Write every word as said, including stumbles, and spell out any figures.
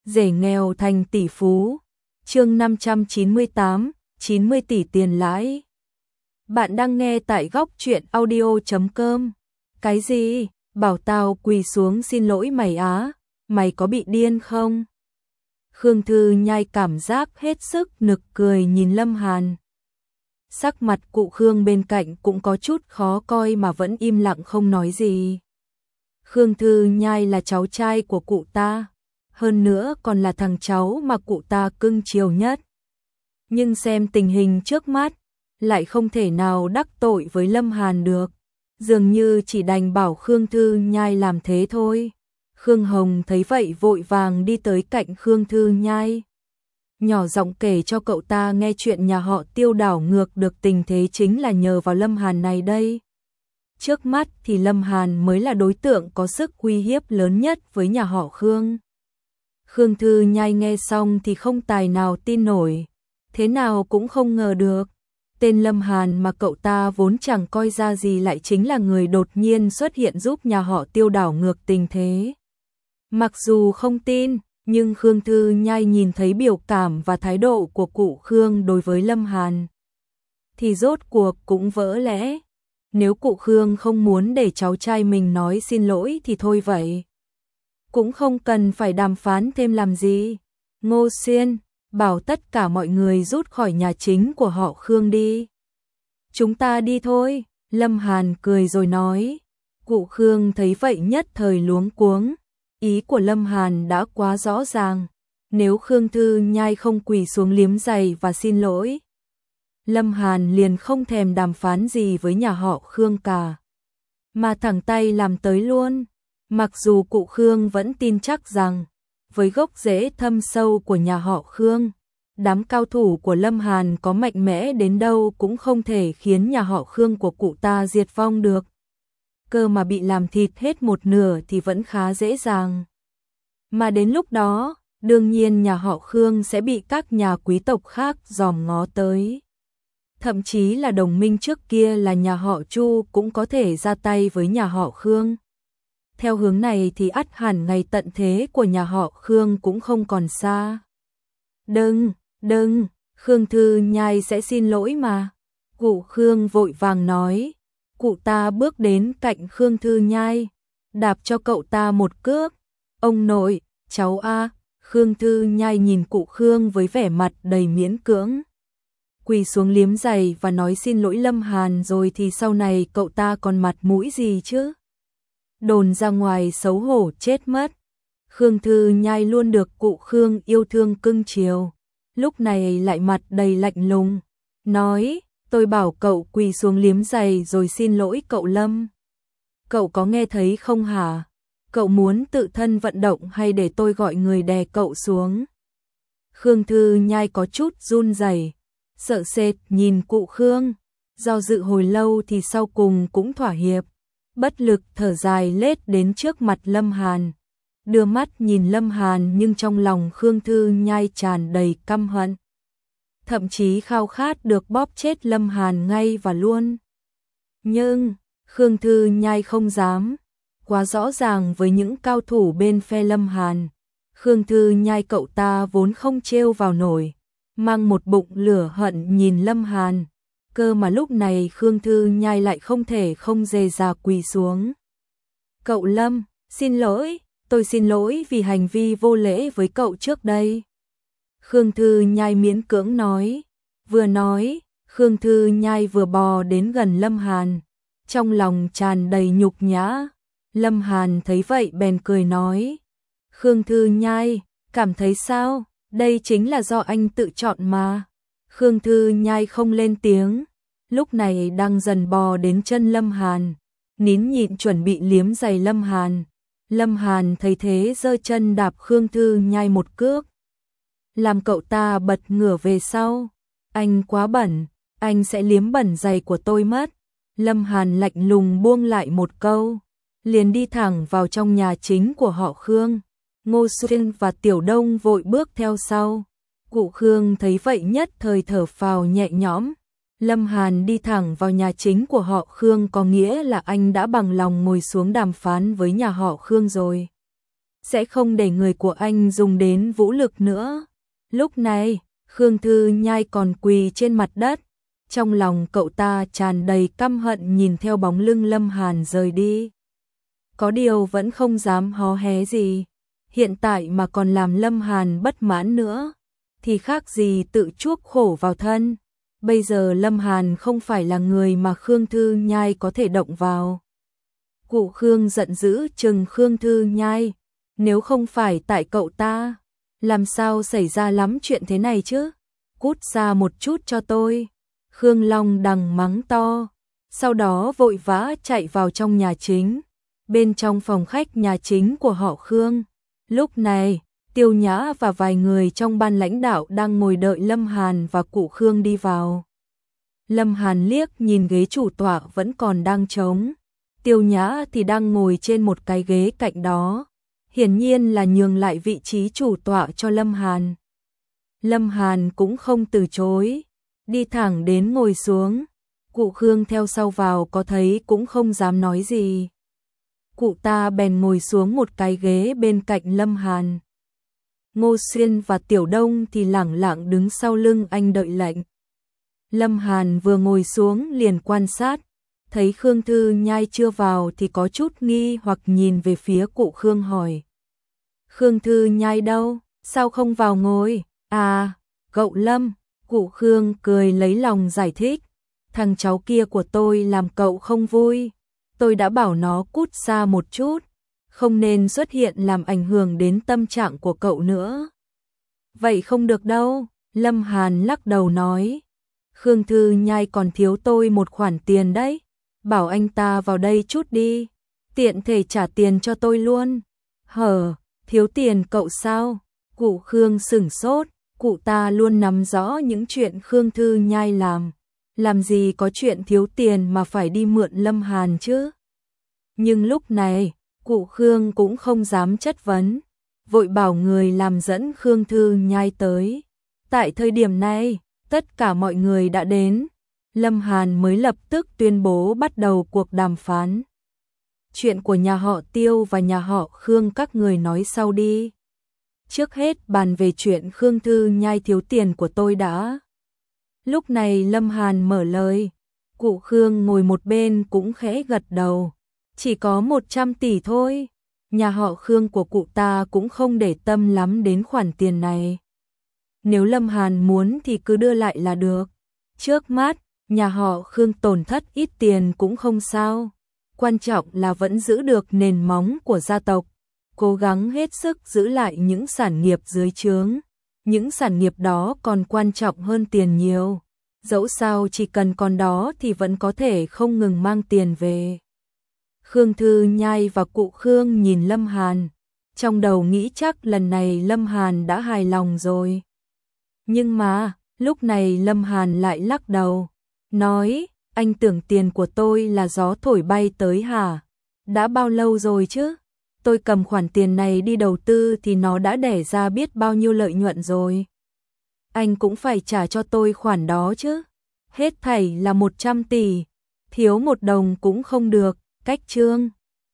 rể nghèo thành tỷ phú. Chương năm trăm chín mươi tám, chín mươi tỷ tiền lãi. Bạn đang nghe tại góc truyện audio chấm com. Cái gì? Bảo tao quỳ xuống xin lỗi mày á, mày có bị điên không? Khương Thư Nhai cảm giác hết sức nực cười nhìn Lâm Hàn. Sắc mặt cụ Khương bên cạnh cũng có chút khó coi mà vẫn im lặng không nói gì. Khương Thư Nhai là cháu trai của cụ ta, hơn nữa còn là thằng cháu mà cụ ta cưng chiều nhất. Nhưng xem tình hình trước mắt, lại không thể nào đắc tội với Lâm Hàn được, dường như chỉ đành bảo Khương Thư Nhai làm thế thôi. Khương Hồng thấy vậy vội vàng đi tới cạnh Khương Thư Nhai, nhỏ giọng kể cho cậu ta nghe chuyện nhà họ Tiêu đảo ngược được tình thế chính là nhờ vào Lâm Hàn này đây. Trước mắt thì Lâm Hàn mới là đối tượng có sức uy hiếp lớn nhất với nhà họ Khương. Khương Thư Nhai nghe xong thì không tài nào tin nổi, thế nào cũng không ngờ được. Tên Lâm Hàn mà cậu ta vốn chẳng coi ra gì lại chính là người đột nhiên xuất hiện giúp nhà họ Tiêu đảo ngược tình thế. Mặc dù không tin, nhưng Khương Thư Nhai nhìn thấy biểu cảm và thái độ của cụ Khương đối với Lâm Hàn, thì rốt cuộc cũng vỡ lẽ. Nếu cụ Khương không muốn để cháu trai mình nói xin lỗi thì thôi vậy, cũng không cần phải đàm phán thêm làm gì. Ngô Xuyên, bảo tất cả mọi người rút khỏi nhà chính của họ Khương đi. Chúng ta đi thôi, Lâm Hàn cười rồi nói. Cụ Khương thấy vậy nhất thời luống cuống, ý của Lâm Hàn đã quá rõ ràng, nếu Khương Thư Nhai không quỳ xuống liếm giày và xin lỗi, Lâm Hàn liền không thèm đàm phán gì với nhà họ Khương cả, mà thẳng tay làm tới luôn. Mặc dù cụ Khương vẫn tin chắc rằng, với gốc rễ thâm sâu của nhà họ Khương, đám cao thủ của Lâm Hàn có mạnh mẽ đến đâu cũng không thể khiến nhà họ Khương của cụ ta diệt vong được. Cơ mà bị làm thịt hết một nửa thì vẫn khá dễ dàng. Mà đến lúc đó, đương nhiên nhà họ Khương sẽ bị các nhà quý tộc khác dòm ngó tới. Thậm chí là đồng minh trước kia là nhà họ Chu cũng có thể ra tay với nhà họ Khương. Theo hướng này thì ắt hẳn ngày tận thế của nhà họ Khương cũng không còn xa. Đừng, đừng, Khương Thư Nhai sẽ xin lỗi mà. Cụ Khương vội vàng nói. Cụ ta bước đến cạnh Khương Thư Nhai, đạp cho cậu ta một cước. Ông nội, cháu a. Khương Thư Nhai nhìn cụ Khương với vẻ mặt đầy miễn cưỡng, quỳ xuống liếm giày và nói xin lỗi Lâm Hàn rồi thì sau này cậu ta còn mặt mũi gì chứ? Đồn ra ngoài xấu hổ chết mất. Khương Thư Nhai luôn được cụ Khương yêu thương cưng chiều, lúc này lại mặt đầy lạnh lùng, nói, tôi bảo cậu quỳ xuống liếm giày rồi xin lỗi cậu Lâm. Cậu có nghe thấy không hả? Cậu muốn tự thân vận động hay để tôi gọi người đè cậu xuống? Khương Thư Nhai có chút run rẩy, sợ sệt nhìn cụ Khương, do dự hồi lâu thì sau cùng cũng thỏa hiệp, bất lực thở dài lết đến trước mặt Lâm Hàn, đưa mắt nhìn Lâm Hàn nhưng trong lòng Khương Thư Nhai tràn đầy căm hận, thậm chí khao khát được bóp chết Lâm Hàn ngay và luôn. Nhưng Khương Thư Nhai không dám, quá rõ ràng với những cao thủ bên phe Lâm Hàn, Khương Thư Nhai cậu ta vốn không trêu vào nổi, mang một bụng lửa hận nhìn Lâm Hàn, cơ mà lúc này Khương Thư Nhai lại không thể không dè dà quỳ xuống. Cậu Lâm, xin lỗi, tôi xin lỗi vì hành vi vô lễ với cậu trước đây. Khương Thư Nhai miễn cưỡng nói, vừa nói, Khương Thư Nhai vừa bò đến gần Lâm Hàn, trong lòng tràn đầy nhục nhã. Lâm Hàn thấy vậy bèn cười nói, Khương Thư Nhai, cảm thấy sao? Đây chính là do anh tự chọn mà. Khương Thư Nhai không lên tiếng, lúc này đang dần bò đến chân Lâm Hàn, nín nhịn chuẩn bị liếm giày Lâm Hàn. Lâm Hàn thấy thế giơ chân đạp Khương Thư Nhai một cước, làm cậu ta bật ngửa về sau. Anh quá bẩn, anh sẽ liếm bẩn giày của tôi mất. Lâm Hàn lạnh lùng buông lại một câu, liền đi thẳng vào trong nhà chính của họ Khương. Ngô Xuyên và Tiểu Đông vội bước theo sau. Cụ Khương thấy vậy nhất thời thở phào nhẹ nhõm. Lâm Hàn đi thẳng vào nhà chính của họ Khương có nghĩa là anh đã bằng lòng ngồi xuống đàm phán với nhà họ Khương rồi. sẽ không để người của anh dùng đến vũ lực nữa. Lúc này, Khương Thư Nhai còn quỳ trên mặt đất, trong lòng cậu ta tràn đầy căm hận nhìn theo bóng lưng Lâm Hàn rời đi. Có điều vẫn không dám hó hé gì, hiện tại mà còn làm Lâm Hàn bất mãn nữa, thì khác gì tự chuốc khổ vào thân. Bây giờ Lâm Hàn không phải là người mà Khương Thư Nhai có thể động vào. Cụ Khương giận dữ trừng Khương Thư Nhai, nếu không phải tại cậu ta, làm sao xảy ra lắm chuyện thế này chứ? Cút xa một chút cho tôi. Khương Long Đằng mắng to, sau đó vội vã chạy vào trong nhà chính, bên trong phòng khách nhà chính của họ Khương. Lúc này, Tiêu Nhã và vài người trong ban lãnh đạo đang ngồi đợi Lâm Hàn và cụ Khương đi vào. Lâm Hàn liếc nhìn ghế chủ tọa vẫn còn đang trống, Tiêu Nhã thì đang ngồi trên một cái ghế cạnh đó, hiển nhiên là nhường lại vị trí chủ tọa cho Lâm Hàn. Lâm Hàn cũng không từ chối, đi thẳng đến ngồi xuống. Cụ Khương theo sau vào có thấy cũng không dám nói gì. Cụ ta bèn ngồi xuống một cái ghế bên cạnh Lâm Hàn. Ngô Xuyên và Tiểu Đông thì lẳng lặng đứng sau lưng anh đợi lệnh. Lâm Hàn vừa ngồi xuống liền quan sát, thấy Khương Thư Nhai chưa vào thì có chút nghi hoặc nhìn về phía cụ Khương hỏi. Khương Thư Nhai đâu, sao không vào ngồi? À, cậu Lâm, cụ Khương cười lấy lòng giải thích. Thằng cháu kia của tôi làm cậu không vui, tôi đã bảo nó cút xa một chút, không nên xuất hiện làm ảnh hưởng đến tâm trạng của cậu nữa. Vậy không được đâu, Lâm Hàn lắc đầu nói. Khương Thư Nhai còn thiếu tôi một khoản tiền đấy, bảo anh ta vào đây chút đi, tiện thể trả tiền cho tôi luôn. Hở, thiếu tiền cậu sao? Cụ Khương sửng sốt, cụ ta luôn nắm rõ những chuyện Khương Thư Nhai làm, làm gì có chuyện thiếu tiền mà phải đi mượn Lâm Hàn chứ. Nhưng lúc này, cụ Khương cũng không dám chất vấn, vội bảo người làm dẫn Khương Thư Nhai tới. Tại thời điểm này, tất cả mọi người đã đến, Lâm Hàn mới lập tức tuyên bố bắt đầu cuộc đàm phán. Chuyện của nhà họ Tiêu và nhà họ Khương các người nói sau đi. Trước hết bàn về chuyện Khương Thư Nhai thiếu tiền của tôi đã. Lúc này Lâm Hàn mở lời, cụ Khương ngồi một bên cũng khẽ gật đầu. Chỉ có một trăm tỷ thôi, nhà họ Khương của cụ ta cũng không để tâm lắm đến khoản tiền này. Nếu Lâm Hàn muốn thì cứ đưa lại là được. Trước mắt, nhà họ Khương tổn thất ít tiền cũng không sao. Quan trọng là vẫn giữ được nền móng của gia tộc, cố gắng hết sức giữ lại những sản nghiệp dưới trướng. Những sản nghiệp đó còn quan trọng hơn tiền nhiều. Dẫu sao chỉ cần còn đó thì vẫn có thể không ngừng mang tiền về. Khương Thư Nhai và cụ Khương nhìn Lâm Hàn, trong đầu nghĩ chắc lần này Lâm Hàn đã hài lòng rồi. Nhưng mà, lúc này Lâm Hàn lại lắc đầu, nói, anh tưởng tiền của tôi là gió thổi bay tới hả? Đã bao lâu rồi chứ? Tôi cầm khoản tiền này đi đầu tư thì nó đã đẻ ra biết bao nhiêu lợi nhuận rồi. Anh cũng phải trả cho tôi khoản đó chứ. Hết thảy là một trăm tỷ, thiếu một đồng cũng không được, cách trương.